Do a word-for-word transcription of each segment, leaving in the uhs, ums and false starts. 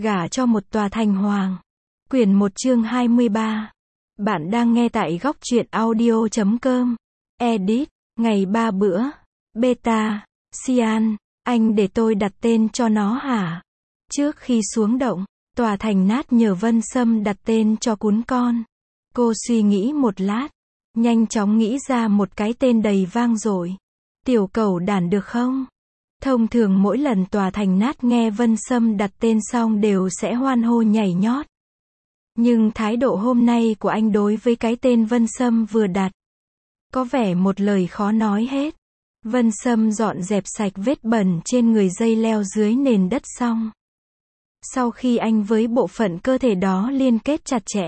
Gả cho một tòa thành hoàng. Quyển một chương hai mươi ba. Bạn đang nghe tại góc truyện audio chấm com. Edit. Ngày ba bữa. Beta. Cyan. Anh để tôi đặt tên cho nó hả? Trước khi xuống động, tòa thành nát nhờ Vân Sâm đặt tên cho cún con. Cô suy nghĩ một lát. Nhanh chóng nghĩ ra một cái tên đầy vang dội. Tiểu cẩu đản được không? Thông thường mỗi lần tòa thành nát nghe Vân Sâm đặt tên xong đều sẽ hoan hô nhảy nhót. Nhưng thái độ hôm nay của anh đối với cái tên Vân Sâm vừa đặt, có vẻ một lời khó nói hết. Vân Sâm dọn dẹp sạch vết bẩn trên người dây leo dưới nền đất xong. Sau khi anh với bộ phận cơ thể đó liên kết chặt chẽ,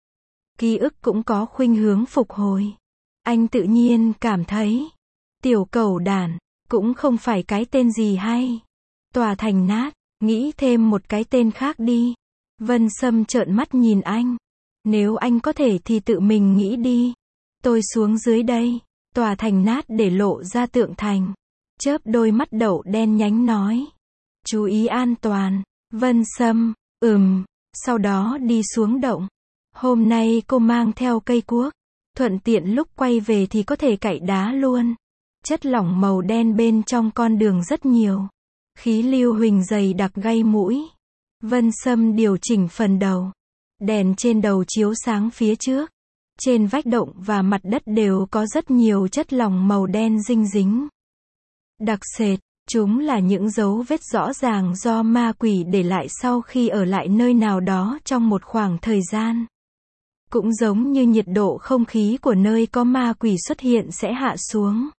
ký ức cũng có khuynh hướng phục hồi. Anh tự nhiên cảm thấy, tiểu cẩu đản cũng không phải cái tên gì hay. Tòa thành nát, nghĩ thêm một cái tên khác đi. Vân Sâm trợn mắt nhìn anh. Nếu anh có thể thì tự mình nghĩ đi. Tôi xuống dưới đây. Tòa thành nát để lộ ra tượng thành. Chớp đôi mắt đậu đen nhánh nói. Chú ý an toàn. Vân Sâm, ừm, sau đó đi xuống động. Hôm nay cô mang theo cây cuốc. Thuận tiện lúc quay về thì có thể cạy đá luôn. Chất lỏng màu đen bên trong con đường rất nhiều. Khí lưu huỳnh dày đặc gây mũi. Vân Sâm điều chỉnh phần đầu. Đèn trên đầu chiếu sáng phía trước. Trên vách động và mặt đất đều có rất nhiều chất lỏng màu đen dinh dính. Đặc sệt, chúng là những dấu vết rõ ràng do ma quỷ để lại sau khi ở lại nơi nào đó trong một khoảng thời gian. Cũng giống như nhiệt độ không khí của nơi có ma quỷ xuất hiện sẽ hạ xuống.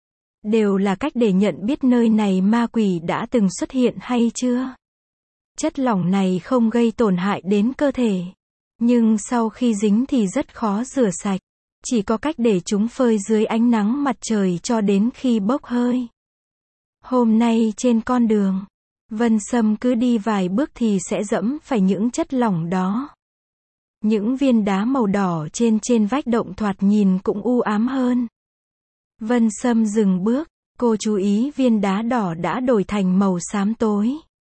Đều là cách để nhận biết nơi này ma quỷ đã từng xuất hiện hay chưa. Chất lỏng này không gây tổn hại đến cơ thể. Nhưng sau khi dính thì rất khó rửa sạch. Chỉ có cách để chúng phơi dưới ánh nắng mặt trời cho đến khi bốc hơi. Hôm nay trên con đường, Vân Sâm cứ đi vài bước thì sẽ dẫm phải những chất lỏng đó. Những viên đá màu đỏ trên trên vách động thoạt nhìn cũng u ám hơn. Vân Sâm dừng bước, cô chú ý viên đá đỏ đã đổi thành màu xám tối.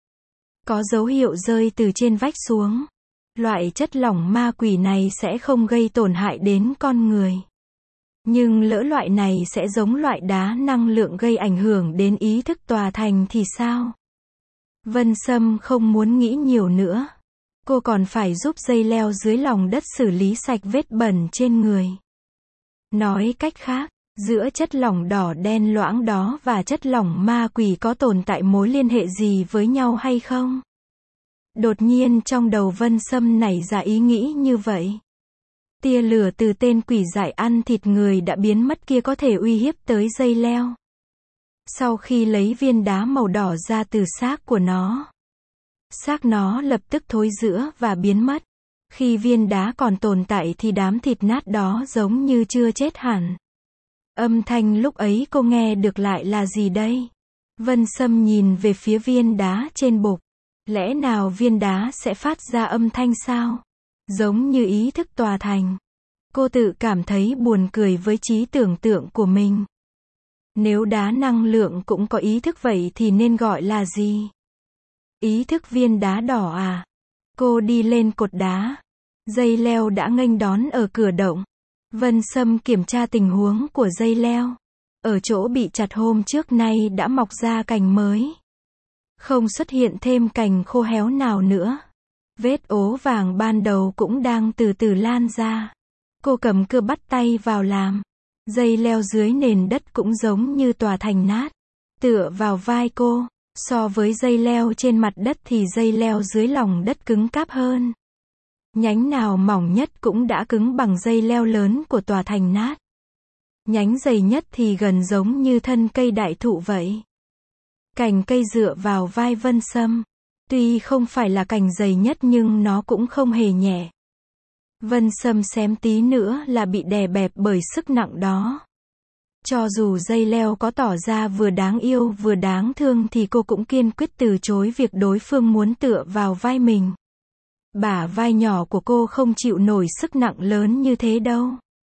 Có dấu hiệu rơi từ trên vách xuống. Loại chất lỏng ma quỷ này sẽ không gây tổn hại đến con người. Nhưng lỡ loại này sẽ giống loại đá năng lượng gây ảnh hưởng đến ý thức tòa thành thì sao? Vân Sâm không muốn nghĩ nhiều nữa. Cô còn phải giúp dây leo dưới lòng đất xử lý sạch vết bẩn trên người. Nói cách khác, giữa chất lỏng đỏ đen loãng đó và chất lỏng ma quỷ có tồn tại mối liên hệ gì với nhau hay không? Đột nhiên trong đầu Vân Sâm nảy ra ý nghĩ như vậy. Tia lửa từ tên quỷ dại ăn thịt người đã biến mất kia có thể uy hiếp tới dây leo. Sau khi lấy viên đá màu đỏ ra từ xác của nó, xác nó lập tức thối rữa và biến mất. Khi viên đá còn tồn tại thì đám thịt nát đó giống như chưa chết hẳn. Âm thanh lúc ấy cô nghe được lại là gì đây? Vân Sâm nhìn về phía viên đá trên bục. Lẽ nào viên đá sẽ phát ra âm thanh sao? Giống như ý thức tòa thành. Cô tự cảm thấy buồn cười với trí tưởng tượng của mình. Nếu đá năng lượng cũng có ý thức vậy thì nên gọi là gì? Ý thức viên đá đỏ à? Cô đi lên cột đá. Dây leo đã nghênh đón ở cửa động. Vân Sâm kiểm tra tình huống của dây leo. Ở chỗ bị chặt hôm trước nay đã mọc ra cành mới. Không xuất hiện thêm cành khô héo nào nữa. Vết ố vàng ban đầu cũng đang từ từ lan ra. Cô cầm cưa bắt tay vào làm. Dây leo dưới nền đất cũng giống như tòa thành nát. Tựa vào vai cô. So với dây leo trên mặt đất thì dây leo dưới lòng đất cứng cáp hơn. Nhánh nào mỏng nhất cũng đã cứng bằng dây leo lớn của tòa thành nát. Nhánh dày nhất thì gần giống như thân cây đại thụ vậy. Cành cây dựa vào vai Vân Sâm. Tuy không phải là cành dày nhất nhưng nó cũng không hề nhẹ. Vân Sâm xém tí nữa là bị đè bẹp bởi sức nặng đó. Cho dù dây leo có tỏ ra vừa đáng yêu vừa đáng thương thì cô cũng kiên quyết từ chối việc đối phương muốn tựa vào vai mình. Bả vai nhỏ của cô không chịu nổi sức nặng lớn như thế đâu.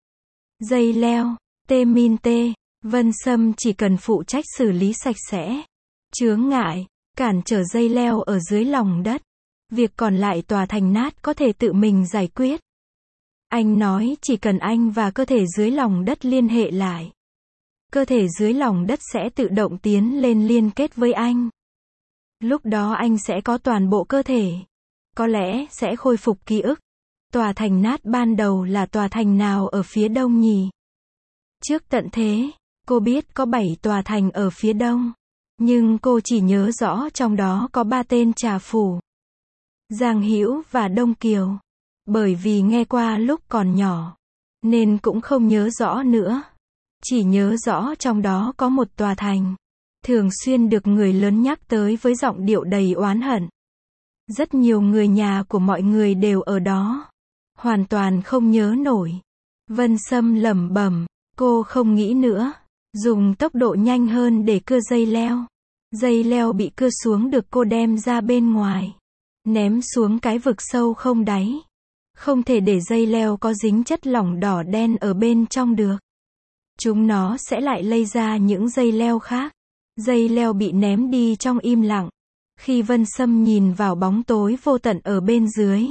Dây leo, tê min tê, Vân Sâm chỉ cần phụ trách xử lý sạch sẽ. Chướng ngại, cản trở dây leo ở dưới lòng đất. Việc còn lại tòa thành nát có thể tự mình giải quyết. Anh nói chỉ cần anh và cơ thể dưới lòng đất liên hệ lại. Cơ thể dưới lòng đất sẽ tự động tiến lên liên kết với anh. Lúc đó anh sẽ có toàn bộ cơ thể. Có lẽ sẽ khôi phục ký ức. Tòa thành nát ban đầu là tòa thành nào ở phía đông nhỉ? Trước tận thế, cô biết có bảy tòa thành ở phía đông. Nhưng cô chỉ nhớ rõ trong đó có ba tên Trà Phủ, Giang Hữu và Đông Kiều. Bởi vì nghe qua lúc còn nhỏ, nên cũng không nhớ rõ nữa. Chỉ nhớ rõ trong đó có một tòa thành, thường xuyên được người lớn nhắc tới với giọng điệu đầy oán hận. Rất nhiều người nhà của mọi người đều ở đó. Hoàn toàn không nhớ nổi. Vân Sâm lẩm bẩm, cô không nghĩ nữa. Dùng tốc độ nhanh hơn để cưa dây leo. Dây leo bị cưa xuống được cô đem ra bên ngoài. Ném xuống cái vực sâu không đáy. Không thể để dây leo có dính chất lỏng đỏ đen ở bên trong được. Chúng nó sẽ lại lây ra những dây leo khác. Dây leo bị ném đi trong im lặng. Khi Vân Sâm nhìn vào bóng tối vô tận ở bên dưới,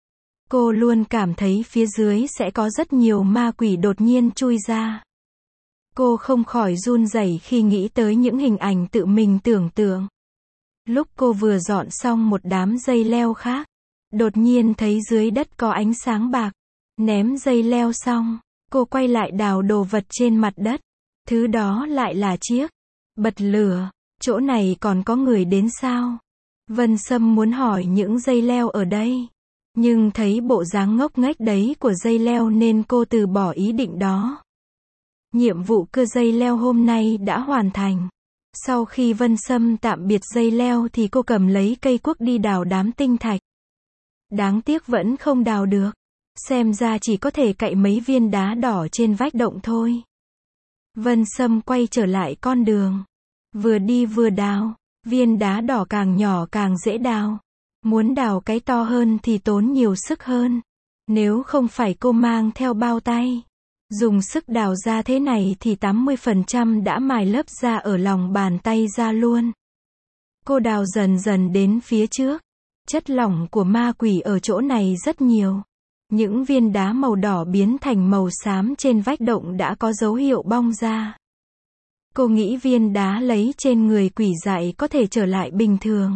cô luôn cảm thấy phía dưới sẽ có rất nhiều ma quỷ đột nhiên chui ra. Cô không khỏi run rẩy khi nghĩ tới những hình ảnh tự mình tưởng tượng. Lúc cô vừa dọn xong một đám dây leo khác, đột nhiên thấy dưới đất có ánh sáng bạc. Ném dây leo xong, cô quay lại đào đồ vật trên mặt đất. Thứ đó lại là chiếc bật lửa. Chỗ này còn có người đến sao? Vân Sâm muốn hỏi những dây leo ở đây. Nhưng thấy bộ dáng ngốc nghếch đấy của dây leo nên cô từ bỏ ý định đó. Nhiệm vụ cưa dây leo hôm nay đã hoàn thành. Sau khi Vân Sâm tạm biệt dây leo thì cô cầm lấy cây cuốc đi đào đám tinh thạch. Đáng tiếc vẫn không đào được. Xem ra chỉ có thể cạy mấy viên đá đỏ trên vách động thôi. Vân Sâm quay trở lại con đường. Vừa đi vừa đào. Viên đá đỏ càng nhỏ càng dễ đào. Muốn đào cái to hơn thì tốn nhiều sức hơn. Nếu không phải cô mang theo bao tay, dùng sức đào ra thế này thì tám mươi phần trăm đã mài lớp da ở lòng bàn tay ra luôn. Cô đào dần dần đến phía trước. Chất lỏng của ma quỷ ở chỗ này rất nhiều. Những viên đá màu đỏ biến thành màu xám trên vách động đã có dấu hiệu bong ra. Cô nghĩ viên đá lấy trên người quỷ dại có thể trở lại bình thường.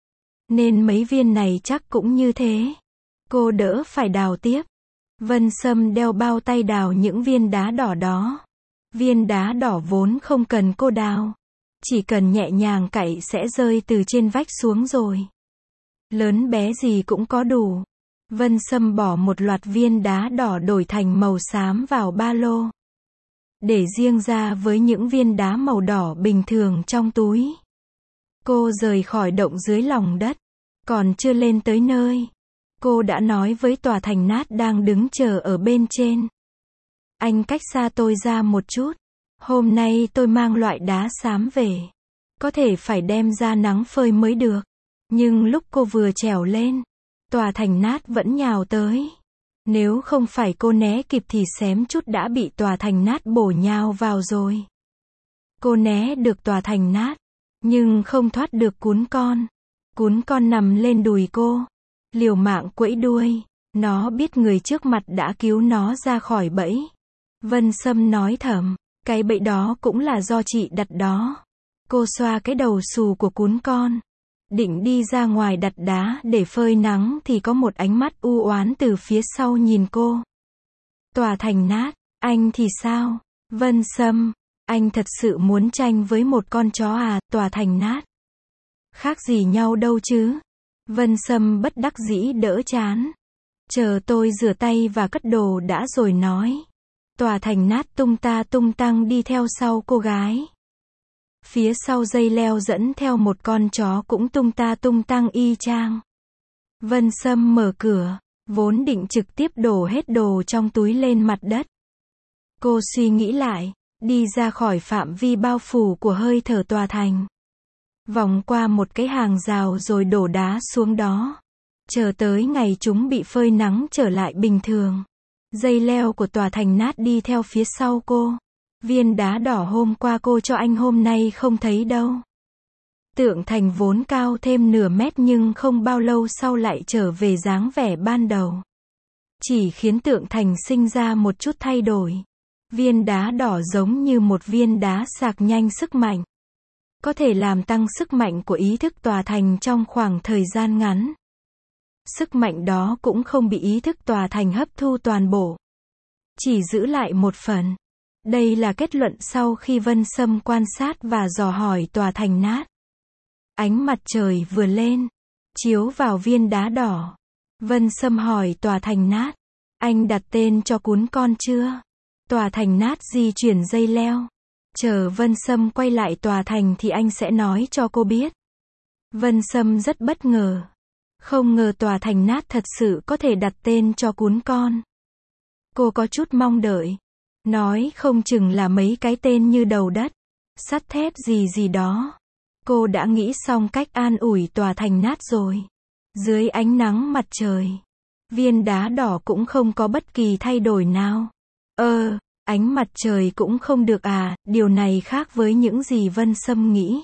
Nên mấy viên này chắc cũng như thế. Cô đỡ phải đào tiếp. Vân Sâm đeo bao tay đào những viên đá đỏ đó. Viên đá đỏ vốn không cần cô đào. Chỉ cần nhẹ nhàng cạy sẽ rơi từ trên vách xuống rồi. Lớn bé gì cũng có đủ. Vân Sâm bỏ một loạt viên đá đỏ đổi thành màu xám vào ba lô. Để riêng ra với những viên đá màu đỏ bình thường trong túi. Cô rời khỏi động dưới lòng đất. Còn chưa lên tới nơi, cô đã nói với tòa thành nát đang đứng chờ ở bên trên. Anh cách xa tôi ra một chút. Hôm nay tôi mang loại đá xám về. Có thể phải đem ra nắng phơi mới được. Nhưng lúc cô vừa trèo lên, tòa thành nát vẫn nhào tới. Nếu không phải cô né kịp thì xém chút đã bị tòa thành nát bổ nhào vào rồi. Cô né được tòa thành nát, nhưng không thoát được cún con. Cún con nằm lên đùi cô, liều mạng quẫy đuôi. Nó biết người trước mặt đã cứu nó ra khỏi bẫy. Vân Sâm nói thầm, cái bẫy đó cũng là do chị đặt đó. Cô xoa cái đầu xù của cún con, định đi ra ngoài đặt đá để phơi nắng thì có một ánh mắt u oán từ phía sau nhìn cô. Tòa thành nát, anh thì sao? Vân Sâm, anh thật sự muốn tranh với một con chó à? Tòa thành nát, khác gì nhau đâu chứ? Vân Sâm bất đắc dĩ đỡ chán. Chờ tôi rửa tay và cất đồ đã rồi nói. Tòa thành nát tung ta tung tăng đi theo sau cô gái. Phía sau dây leo dẫn theo một con chó cũng tung ta tung tăng y chang. Vân Sâm mở cửa, vốn định trực tiếp đổ hết đồ trong túi lên mặt đất. Cô suy nghĩ lại, đi ra khỏi phạm vi bao phủ của hơi thở tòa thành. Vòng qua một cái hàng rào rồi đổ đá xuống đó. Chờ tới ngày chúng bị phơi nắng trở lại bình thường. Dây leo của tòa thành nát đi theo phía sau cô. Viên đá đỏ hôm qua cô cho anh hôm nay không thấy đâu. Tượng thành vốn cao thêm nửa mét nhưng không bao lâu sau lại trở về dáng vẻ ban đầu. Chỉ khiến tượng thành sinh ra một chút thay đổi. Viên đá đỏ giống như một viên đá sạc nhanh sức mạnh. Có thể làm tăng sức mạnh của ý thức tòa thành trong khoảng thời gian ngắn. Sức mạnh đó cũng không bị ý thức tòa thành hấp thu toàn bộ. Chỉ giữ lại một phần. Đây là kết luận sau khi Vân Sâm quan sát và dò hỏi tòa thành nát. Ánh mặt trời vừa lên, chiếu vào viên đá đỏ. Vân Sâm hỏi tòa thành nát, anh đặt tên cho cún con chưa? Tòa thành nát di chuyển dây leo. Chờ Vân Sâm quay lại tòa thành thì anh sẽ nói cho cô biết. Vân Sâm rất bất ngờ. Không ngờ tòa thành nát thật sự có thể đặt tên cho cún con. Cô có chút mong đợi. Nói không chừng là mấy cái tên như đầu đất, sắt thép gì gì đó. Cô đã nghĩ xong cách an ủi tòa thành nát rồi. Dưới ánh nắng mặt trời, viên đá đỏ cũng không có bất kỳ thay đổi nào. Ơ, ánh mặt trời cũng không được à, điều này khác với những gì Vân Sâm nghĩ.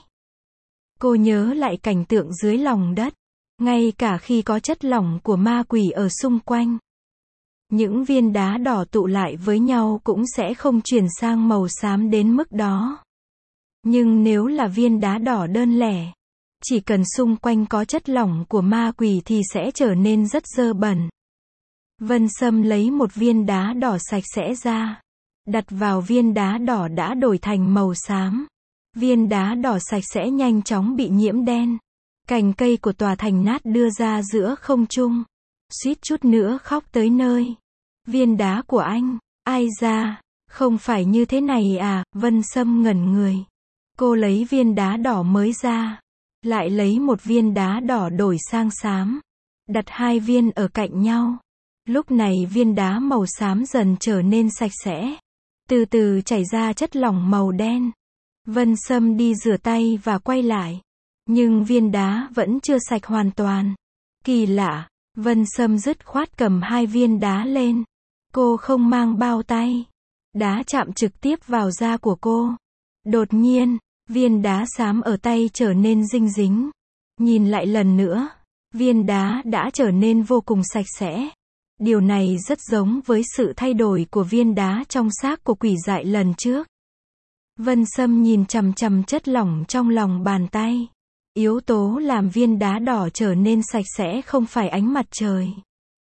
Cô nhớ lại cảnh tượng dưới lòng đất, ngay cả khi có chất lỏng của ma quỷ ở xung quanh. Những viên đá đỏ tụ lại với nhau cũng sẽ không chuyển sang màu xám đến mức đó. Nhưng nếu là viên đá đỏ đơn lẻ, chỉ cần xung quanh có chất lỏng của ma quỷ thì sẽ trở nên rất dơ bẩn. Vân Sâm lấy một viên đá đỏ sạch sẽ ra, đặt vào viên đá đỏ đã đổi thành màu xám. Viên đá đỏ sạch sẽ nhanh chóng bị nhiễm đen. Cành cây của tòa thành nát đưa ra giữa không trung. Suýt chút nữa khóc tới nơi. Viên đá của anh, ai ra, không phải như thế này à, Vân Sâm ngẩn người. Cô lấy viên đá đỏ mới ra, lại lấy một viên đá đỏ đổi sang xám. Đặt hai viên ở cạnh nhau. Lúc này viên đá màu xám dần trở nên sạch sẽ. Từ từ chảy ra chất lỏng màu đen. Vân Sâm đi rửa tay và quay lại. Nhưng viên đá vẫn chưa sạch hoàn toàn. Kỳ lạ, Vân Sâm dứt khoát cầm hai viên đá lên. Cô không mang bao tay. Đá chạm trực tiếp vào da của cô. Đột nhiên, viên đá xám ở tay trở nên dinh dính. Nhìn lại lần nữa, viên đá đã trở nên vô cùng sạch sẽ. Điều này rất giống với sự thay đổi của viên đá trong xác của quỷ dại lần trước. Vân Sâm nhìn chằm chằm chất lỏng trong lòng bàn tay. Yếu tố làm viên đá đỏ trở nên sạch sẽ không phải ánh mặt trời,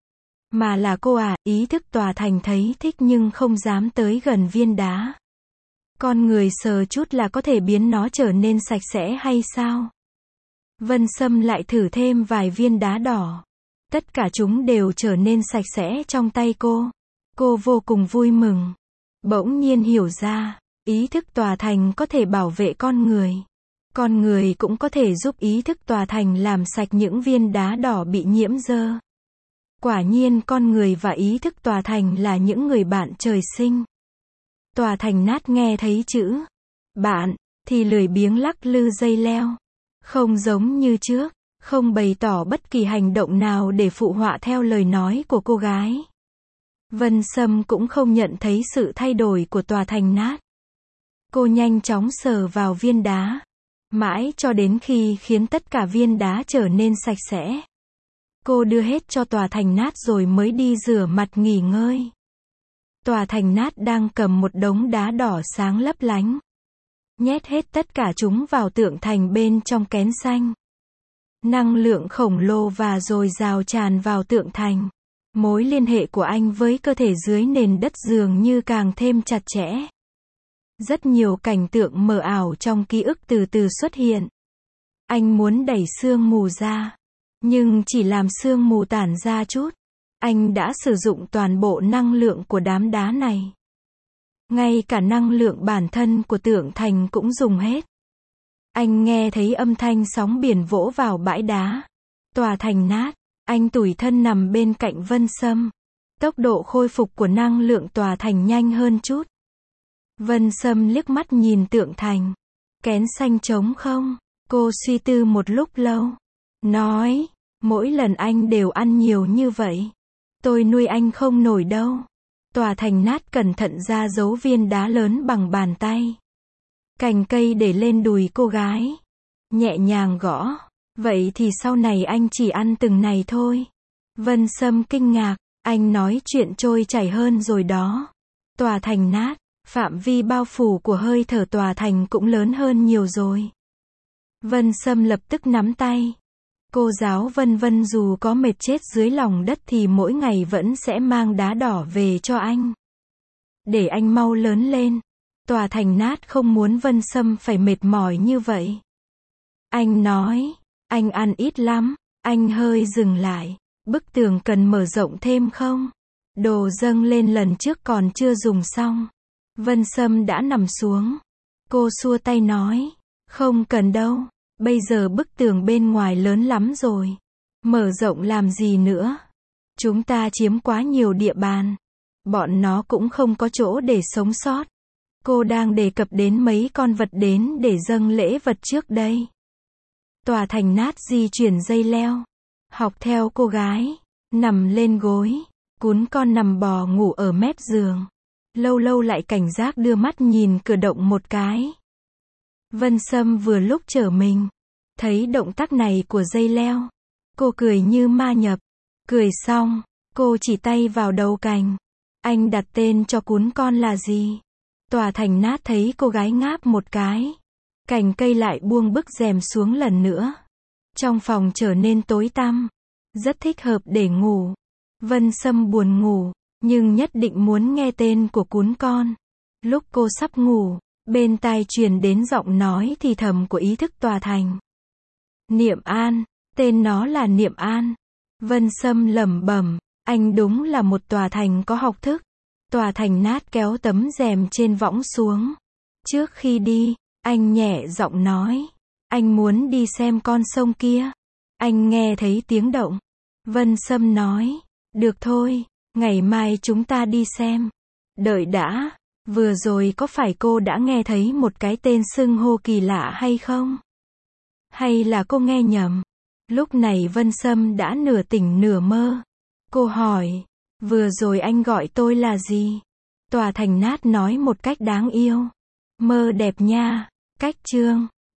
mà là cô à. Ý thức tòa thành thấy thích nhưng không dám tới gần viên đá. Con người sờ chút là có thể biến nó trở nên sạch sẽ hay sao? Vân Sâm lại thử thêm vài viên đá đỏ. Tất cả chúng đều trở nên sạch sẽ trong tay cô. Cô vô cùng vui mừng. Bỗng nhiên hiểu ra, ý thức tòa thành có thể bảo vệ con người. Con người cũng có thể giúp ý thức tòa thành làm sạch những viên đá đỏ bị nhiễm dơ. Quả nhiên con người và ý thức tòa thành là những người bạn trời sinh. Tòa thành nát nghe thấy chữ bạn thì lười biếng lắc lư dây leo. Không giống như trước, không bày tỏ bất kỳ hành động nào để phụ họa theo lời nói của cô gái. Vân Sâm cũng không nhận thấy sự thay đổi của tòa thành nát. Cô nhanh chóng sờ vào viên đá, mãi cho đến khi khiến tất cả viên đá trở nên sạch sẽ. Cô đưa hết cho tòa thành nát rồi mới đi rửa mặt nghỉ ngơi. Tòa thành nát đang cầm một đống đá đỏ sáng lấp lánh. Nhét hết tất cả chúng vào tượng thành bên trong kén xanh. Năng lượng khổng lồ và dồi dào tràn vào tượng thành. Mối liên hệ của anh với cơ thể dưới nền đất dường như càng thêm chặt chẽ. Rất nhiều cảnh tượng mờ ảo trong ký ức từ từ xuất hiện. Anh muốn đẩy sương mù ra, nhưng chỉ làm sương mù tản ra chút. Anh đã sử dụng toàn bộ năng lượng của đám đá này. Ngay cả năng lượng bản thân của tượng thành cũng dùng hết. Anh nghe thấy âm thanh sóng biển vỗ vào bãi đá. Tòa thành nát, anh tủi thân nằm bên cạnh Vân Sâm. Tốc độ khôi phục của năng lượng tòa thành nhanh hơn chút. Vân Sâm liếc mắt nhìn tượng thành. Kén xanh trống không? Cô suy tư một lúc lâu. Nói, mỗi lần anh đều ăn nhiều như vậy. Tôi nuôi anh không nổi đâu. Tòa thành nát cẩn thận ra dấu viên đá lớn bằng bàn tay. Cành cây để lên đùi cô gái. nhẹ nhàng gõ. Vậy thì sau này anh chỉ ăn từng này thôi. Vân Sâm kinh ngạc, anh nói chuyện trôi chảy hơn rồi đó. Tòa thành nát, phạm vi bao phủ của hơi thở tòa thành cũng lớn hơn nhiều rồi. Vân Sâm lập tức nắm tay. Cô giáo Vân Vân dù có mệt chết dưới lòng đất thì mỗi ngày vẫn sẽ mang đá đỏ về cho anh. Để anh mau lớn lên. Tòa thành nát không muốn Vân Sâm phải mệt mỏi như vậy. Anh nói, anh ăn ít lắm. Anh hơi dừng lại. Bức tường cần mở rộng thêm không? Đồ dâng lên lần trước còn chưa dùng xong. Vân Sâm đã nằm xuống. Cô xua tay nói, không cần đâu. Bây giờ bức tường bên ngoài lớn lắm rồi. Mở rộng làm gì nữa? Chúng ta chiếm quá nhiều địa bàn. Bọn nó cũng không có chỗ để sống sót. Cô đang đề cập đến mấy con vật đến để dâng lễ vật trước đây. Tòa thành nát di chuyển dây leo. Học theo cô gái. Nằm lên gối. Cún con nằm bò ngủ ở mép giường. Lâu lâu lại cảnh giác đưa mắt nhìn cửa động một cái. Vân Sâm vừa lúc trở mình. Thấy động tác này của dây leo. Cô cười như ma nhập. Cười xong, cô chỉ tay vào đầu cành. Anh đặt tên cho cún con là gì? Tòa thành nát thấy cô gái ngáp một cái. Cành cây lại buông bức rèm xuống lần nữa. Trong phòng trở nên tối tăm. Rất thích hợp để ngủ. Vân Sâm buồn ngủ, nhưng nhất định muốn nghe tên của cún con. Lúc cô sắp ngủ, bên tai truyền đến giọng nói thì thầm của ý thức tòa thành. Niệm An, tên nó là Niệm An. Vân Sâm lẩm bẩm, anh đúng là một tòa thành có học thức. Tòa thành nát kéo tấm rèm trên võng xuống. Trước khi đi, anh nhẹ giọng nói, anh muốn đi xem con sông kia. Anh nghe thấy tiếng động. Vân Sâm nói, được thôi, ngày mai chúng ta đi xem. Đợi đã, vừa rồi có phải cô đã nghe thấy một cái tên xưng hô kỳ lạ hay không? Hay là cô nghe nhầm? Lúc này Vân Sâm đã nửa tỉnh nửa mơ. Cô hỏi, vừa rồi anh gọi tôi là gì? Tòa thành nát nói một cách đáng yêu. Mơ đẹp nha. Cách chương